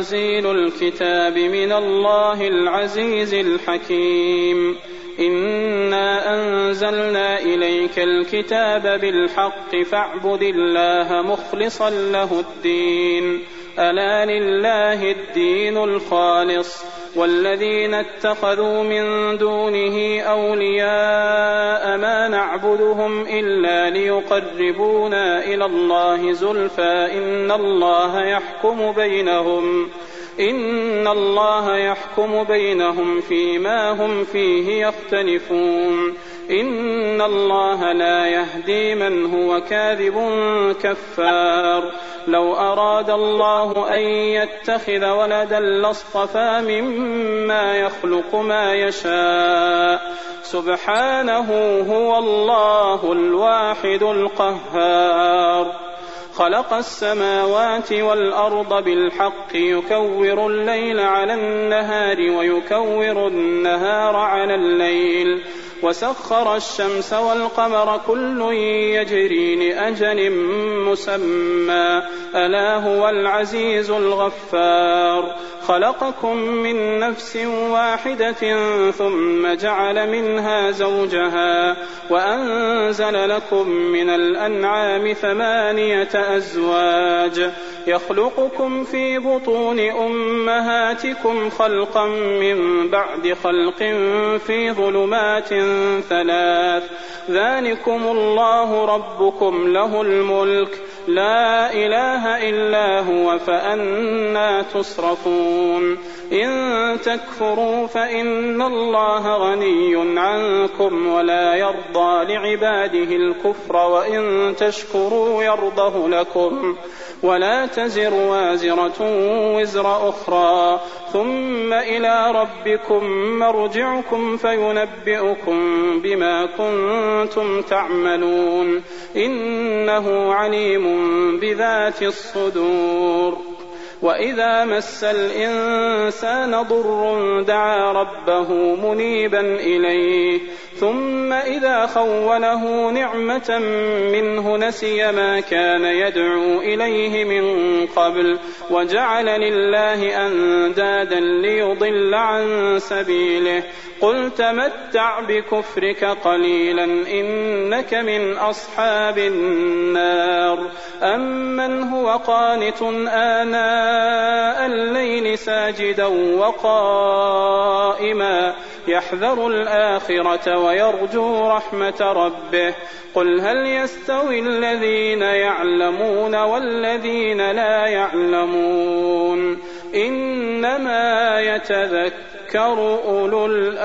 تنزيل الكتاب من الله العزيز الحكيم. إنا أنزلنا إليك الكتاب بالحق فاعبد الله مخلصا له الدين ألا لله الدين الخالص والذين اتخذوا من دونه أولياء ما نعبدهم إلا ليقربونا إلى الله زلفى إن الله يحكم بينهم فيما هم فيه يختلفون. إن الله لا يهدي من هو كاذب كفار. لو أراد الله أن يتخذ ولدا لاصطفى مما يخلق ما يشاء سبحانه هو الله الواحد القهار. خلق السماوات والأرض بالحق يكور الليل على النهار ويكور النهار على الليل وسخر الشمس والقمر كل يجري لأجل مسمى ألا هو العزيز الغفار. خلقكم من نفس واحدة ثم جعل منها زوجها وأنزل لكم من الأنعام 8 أزواج يخلقكم في بطون أمهاتكم خلقا من بعد خلق في ظلمات 3 ذلكم الله ربكم له الملك لا إله إلا هو فأنى تصرفون. إن تكفروا فإن الله غني عنكم ولا يرضى لعباده الكفر وإن تشكروا يرضه لكم ولا تزر وازرة وزر أخرى ثم إلى ربكم مرجعكم فينبئكم بما كنتم تعملون إنه عليم بذات الصدور. وإذا مس الإنسان ضر دعا ربه منيبا إليه ثم إذا خوله نعمة منه نسي ما كان يدعو إليه من قبل وجعل لله أندادا ليضل عن سبيله قل تمتع بكفرك قليلا إنك من أصحاب النار. أمن هو قانت آناء الليل ساجدا وقائما يحذر الآخرة ويرجو رحمة ربه قل هل يستوي الذين يعلمون والذين لا يعلمون إنما يتذكر أولو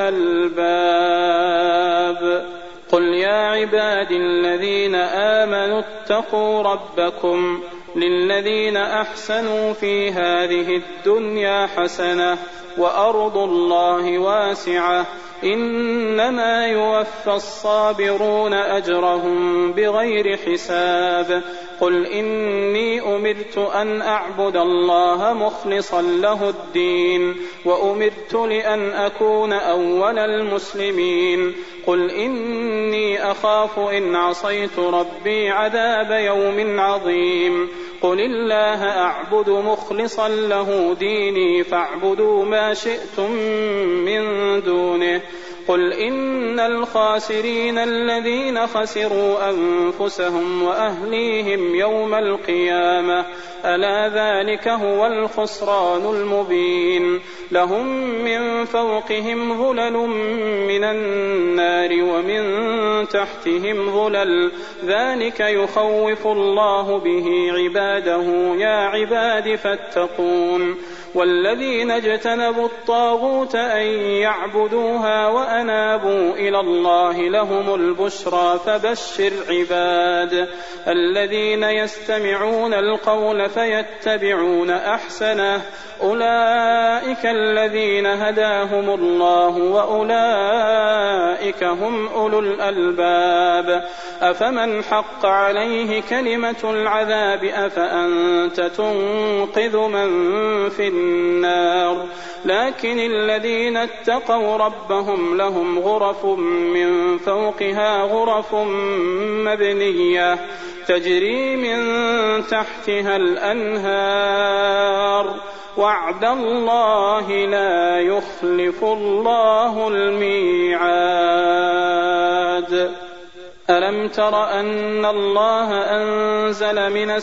الألباب. قل يا عبادي الذين آمنوا اتقوا ربكم للذين أحسنوا في هذه الدنيا حسنة وأرض الله واسعة إنما يوفى الصابرون أجرهم بغير حساب. قل إني أمرت أن أعبد الله مخلصا له الدين وأمرت لأن أكون أول المسلمين. قل إني أخاف إن عصيت ربي عذاب يوم عظيم. قل الله أعبد مخلصا له ديني فاعبدوا ما شئتم من دونه. قل إن الخاسرين الذين خسروا أنفسهم وأهليهم يوم القيامة ألا ذلك هو الخسران المبين. لهم من فوقهم ظلل من النار ومن تحتهم ظلل ذلك يخوف الله به عباده يا عباد فاتقون. والذين اجتنبوا الطاغوت أن يعبدوها وأنابوا إلى الله لهم البشرى فبشر عباد الذين يستمعون القول فيتبعون أحسنه أولئك الذين هداهم الله وأولئك هم أولو الألباب. أفمن حق عليه كلمة العذاب أفأنت تنقذ من في النار. لكن الذين اتقوا ربهم لهم غرف من فوقها غرف مبنية تجري من تحتها الأنهار وعد الله لا يخلف الله الميعاد. ألم تر أن الله أنزل من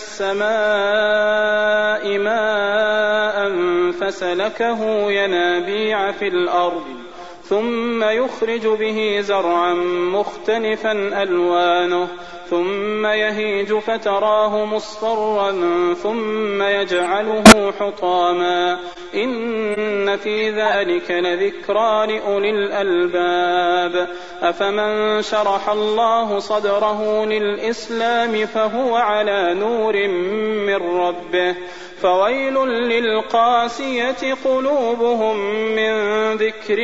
السماء ماء فسلكه ينابيع في الأرض ثم يخرج به زرعا مختلفا ألوانه ثم يهيج فتراه مصفرا ثم يجعله حطاما إن في ذلك لذكرى لأولي الألباب. أفمن شرح الله صدره للإسلام فهو على نور من ربه فويل للقاسية قلوبهم من ذكر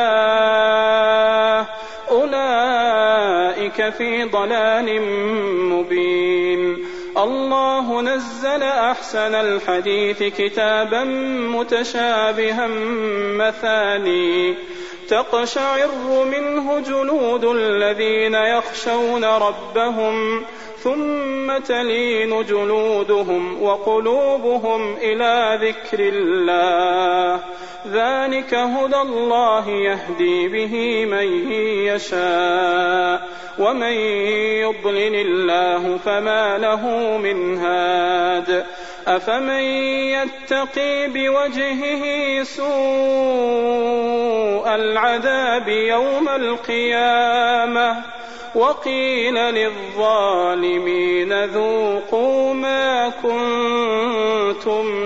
الله أولئك في ضلال مبين. الله نزل أحسن الحديث كتابا متشابها مثاني تقشعر منه جلود الذين يخشون ربهم ثم تلين جلودهم وقلوبهم إلى ذكر الله ذلك هدى الله يهدي به من يشاء ومن يضلل الله فما له من هاد. أفمن يتقي بوجهه سوء العذاب يوم القيامة وقيل للظالمين ذوقوا ما كنتم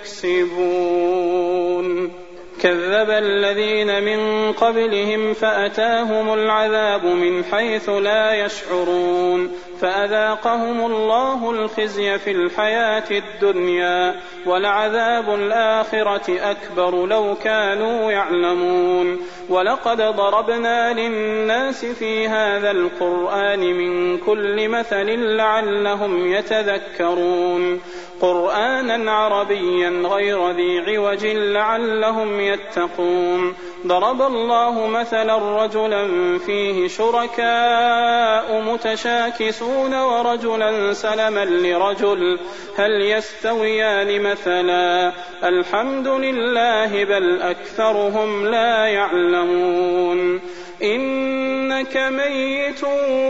تكسبون. كذب الذين من قبلهم فأتاهم العذاب من حيث لا يشعرون فأذاقهم الله الخزي في الحياة الدنيا ولعذاب الآخرة أكبر لو كانوا يعلمون. ولقد ضربنا للناس في هذا القرآن من كل مثل لعلهم يتذكرون قرآنا عربيا غير ذي عوج لعلهم يتقون. ضرب الله مثلا رجلا فيه شركاء متشاكسون ورجلا سلما لرجل هل يستويان مثلا الحمد لله بل أكثرهم لا يعلمون. إنك ميت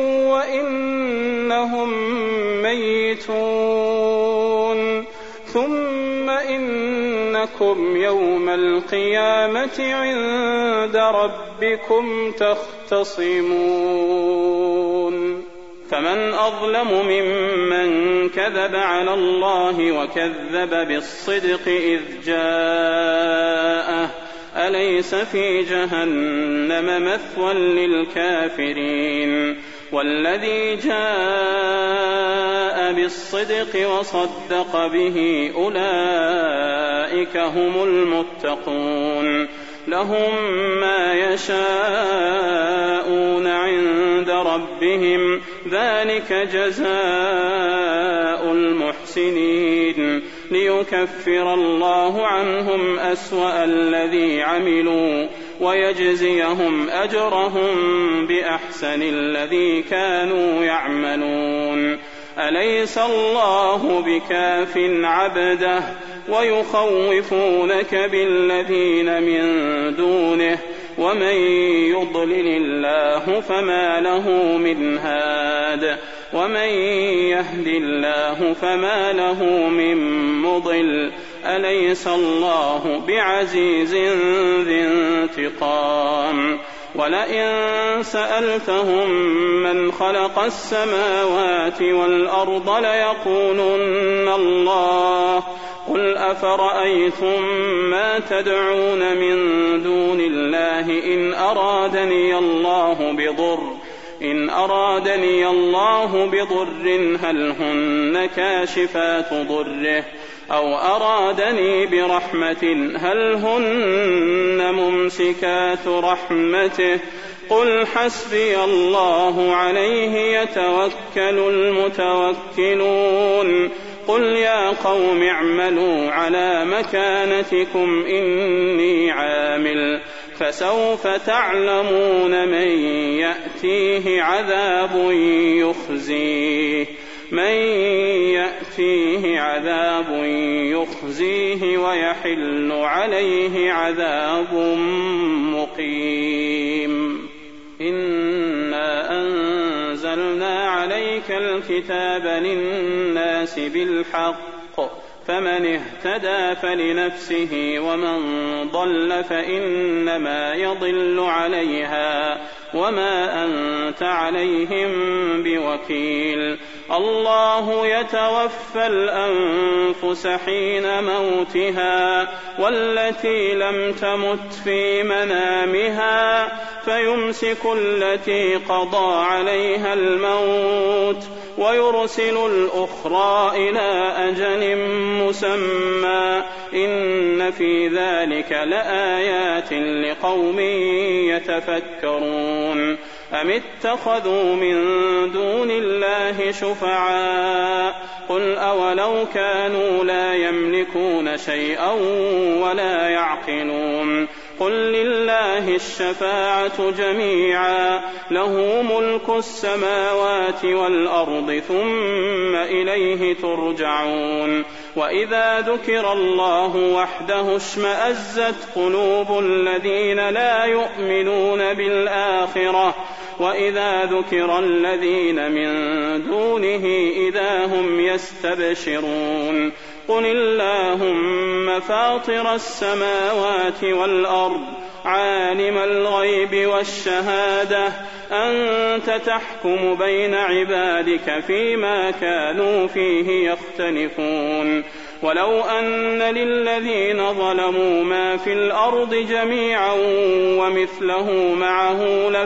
وإنهم ميتون ثم إنكم يوم القيامة عند ربكم تختصمون. فمن أظلم ممن كذب على الله وكذب بالصدق إذ جاءه أليس في جهنم مثوى للكافرين. والذي جاء بالصدق وصدق به أولئك هم المتقون لهم ما يشاءون عند ربهم ذلك جزاء المحسنين ليكفر الله عنهم أسوأ الذي عملوا ويجزيهم أجرهم بأحسن الذي كانوا يعملون. أليس الله بكاف عبده ويخوفونك بالذين من دونه ومن يضلل الله فما له من هاد ومن يهد الله فما له من مضل. أليس الله بعزيز ذي انتقام. ولئن سألتهم من خلق السماوات والأرض ليقولن الله قل أفرأيتم ما تدعون من دون الله إن أرادني الله بضر هل هن كاشفات ضره أو أرادني برحمة هل هن ممسكات رحمته قل حسبي الله عليه يتوكل المتوكلون. قل يا قوم اعملوا على مكانتكم إني عامل فسوف تعلمون من يأتيه عذاب يخزيه من يأتيه عذاب يخزيه ويحل عليه عذاب مقيم. إنا أنزلنا عليك الكتاب للناس بالحق، فمن اهتدى فلنفسه ومن ضل فإنما يضل عليها وما أنت عليهم بوكيل. الله يتوفى الأنفس حين موتها والتي لم تمت في منامها فيمسك التي قضى عليها الموت ويرسل الأخرى إلى أجل مسمى إن في ذلك لآيات لقوم يتفكرون. أم اتخذوا من دون الله شفعاء قل أولو كانوا لا يملكون شيئا ولا يعقلون قل لله الشفاعة جميعا له ملك السماوات والأرض ثم إليه ترجعون. وإذا ذكر الله وحده اشمأزت قلوب الذين لا يؤمنون بالآخرة وإذا ذكر الذين من دونه إذا هم يستبشرون. قل اللهم فاطر السماوات والأرض عالم الغيب والشهادة أنت تحكم بين عبادك فيما كانوا فيه يختلفون. ولو أن للذين ظلموا ما في الأرض جميعا ومثله معه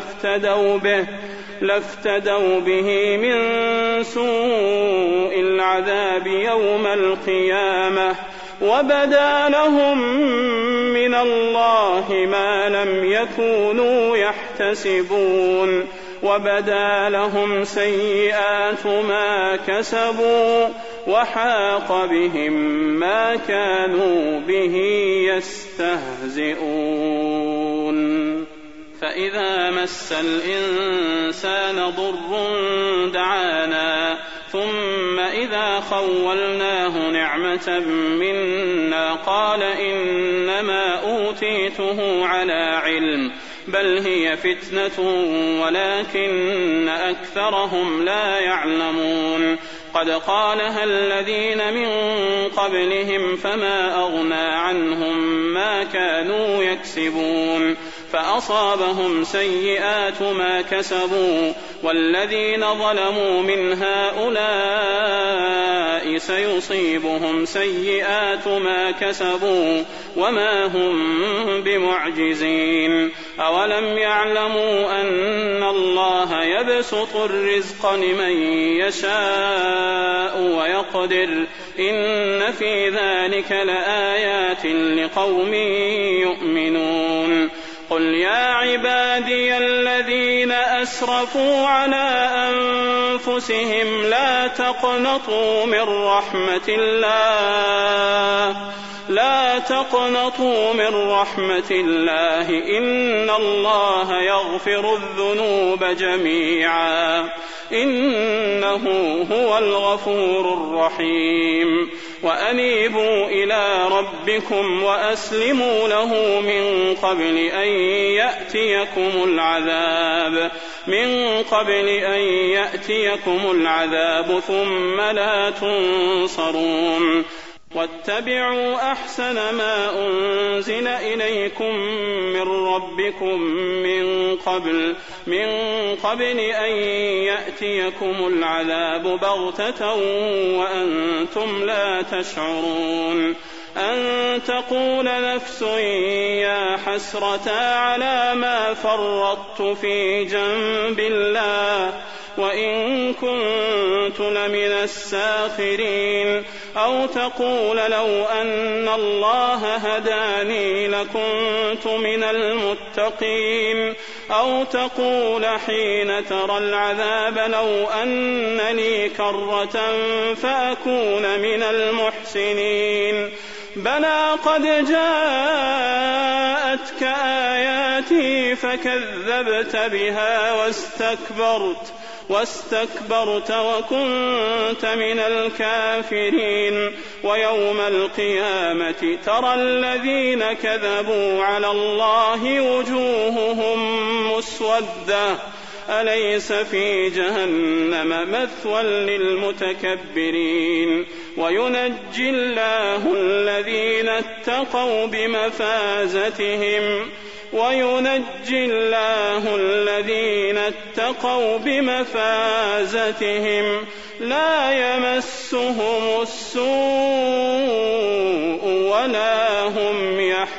لافتدوا به من سوء العذاب يوم القيامة وبدا لهم من الله ما لم يكونوا يحتسبون وبدا لهم سيئات ما كسبوا وحاق بهم ما كانوا به يستهزئون. فإذا مس الإنسان ضر دعانا ثم إذا خولناه نعمة منا قال إنما أوتيته على علم بل هي فتنة ولكن أكثرهم لا يعلمون. قد قالها الذين من قبلهم فما أغنى عنهم ما كانوا يكسبون فأصابهم سيئات ما كسبوا والذين ظلموا من هؤلاء سيصيبهم سيئات ما كسبوا وما هم بمعجزين. أولم يعلموا أن الله يبسط الرزق لمن يشاء ويقدر إن في ذلك لآيات لقوم يؤمنون. قل يا عبادي الذين أسرفوا على أنفسهم لا تقنطوا من رحمة الله إن الله يغفر الذنوب جميعا إنه هو الغفور الرحيم. وأنيبوا إلى ربكم وأسلموا له من قبل أن يأتيكم العذاب ثم لا تنصرون. واتبعوا أحسن ما أنزل إليكم من ربكم من قبل أن يأتيكم العذاب بغتة وأنتم لا تشعرون. أن تقول نفس يا حسرة على ما فرطت في جنب الله وإن كنت لمن الساخرين. أو تقول لو أن الله هداني لكنت من المتقين. أو تقول حين ترى العذاب لو أن لي كرة فأكون من المحسنين. بلى قد جاءتك آياتي فكذبت بها واستكبرت وكنت من الكافرين. ويوم القيامة ترى الذين كذبوا على الله وجوههم مسودة أليس في جهنم مثوى للمتكبرين. وينجي الله الذين اتقوا بمفازتهم لا يمسهم السوء ولا هم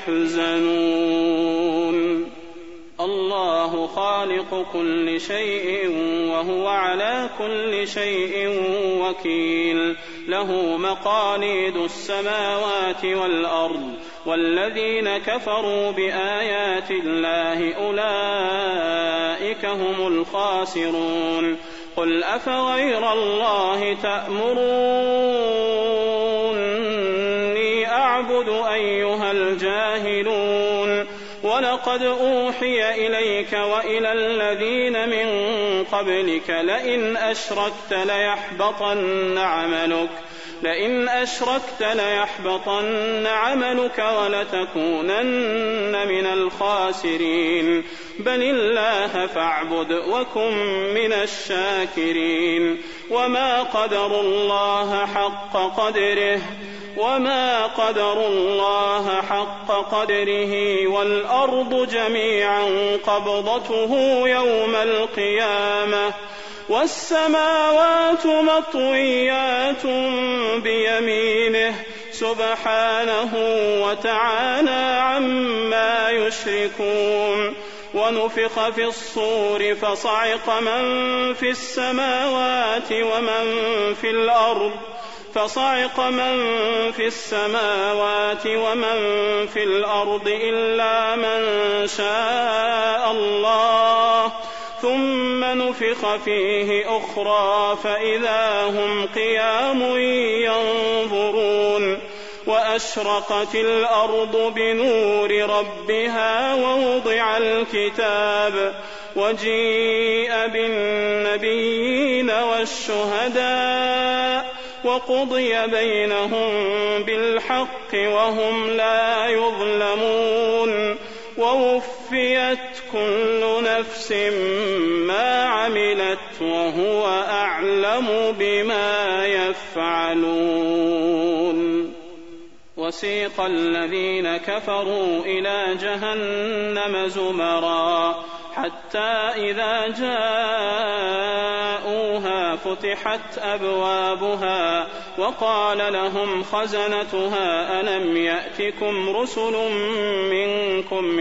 يحزنون. الله خالق كل شيء وهو على كل شيء وكيل. له مقاليد السماوات والأرض. والذين كفروا بآيات الله أولئك هم الخاسرون. قل أفغير الله تأمروني أعبد أيها الجاهلون. ولقد أوحي إليك وإلى الذين من قبلك لئن أشركت ليحبطن عملك ولتكونن من الخاسرين. بل الله فاعبد وكن من الشاكرين. وما قدروا الله حق قدره والأرض جميعا قبضته يوم القيامة والسماوات مطويات بيمينه سبحانه وتعالى عما يشركون. ونفخ في الصور فصعق من في السماوات ومن في الأرض إلا من شاء الله ثم نفخ فيه أخرى فإذا هم قيام ينظرون. وأشرقت الأرض بنور ربها ووضع الكتاب وجيء بالنبيين والشهداء وقضي بينهم بالحق وهم لا يظلمون. ووفيت كل نفس ما عملت وهو أعلم بما يفعلون. وسيق الذين كفروا إلى جهنم زمرا حتى إذا جاءوها فتحت أبوابها وقال لهم خزنتها ألم يأتكم رسل منكم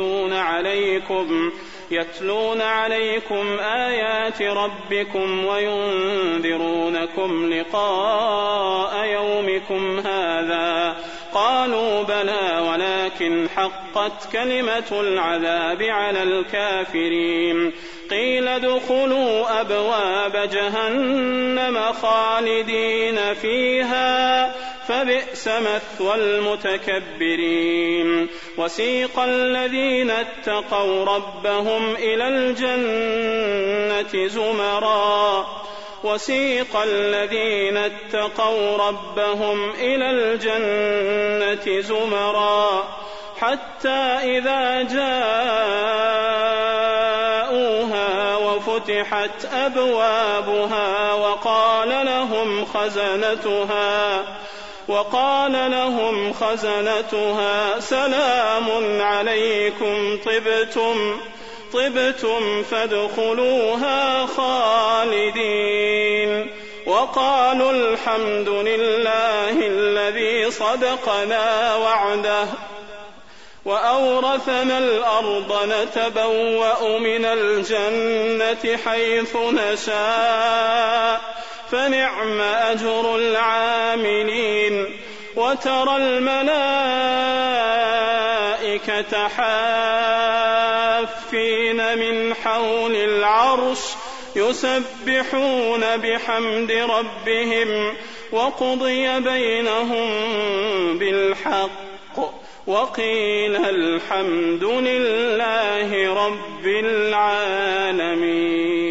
يتلون عليكم آيات ربكم وينذرونكم لقاء يومكم هذا. قالوا بلى ولكن حقت كلمة العذاب على الكافرين. قيل ادخلوا أبواب جهنم خالدين فيها فبئس مثوى المتكبرين. وسيق الذين اتقوا ربهم إلى الجنة زمرا حتى إذا جاءوها وفتحت أبوابها وقال لهم خزنتها سلام عليكم طبتم فادخلوها خالدين. وقالوا الحمد لله الذي صدقنا وعده وأورثنا الأرض نتبوأ من الجنة حيث نشاء فنعم أجر العاملين. وترى الملائكة حافين من حول العرش يسبحون بحمد ربهم وقضي بينهم بالحق وقيل الحمد لله رب العالمين.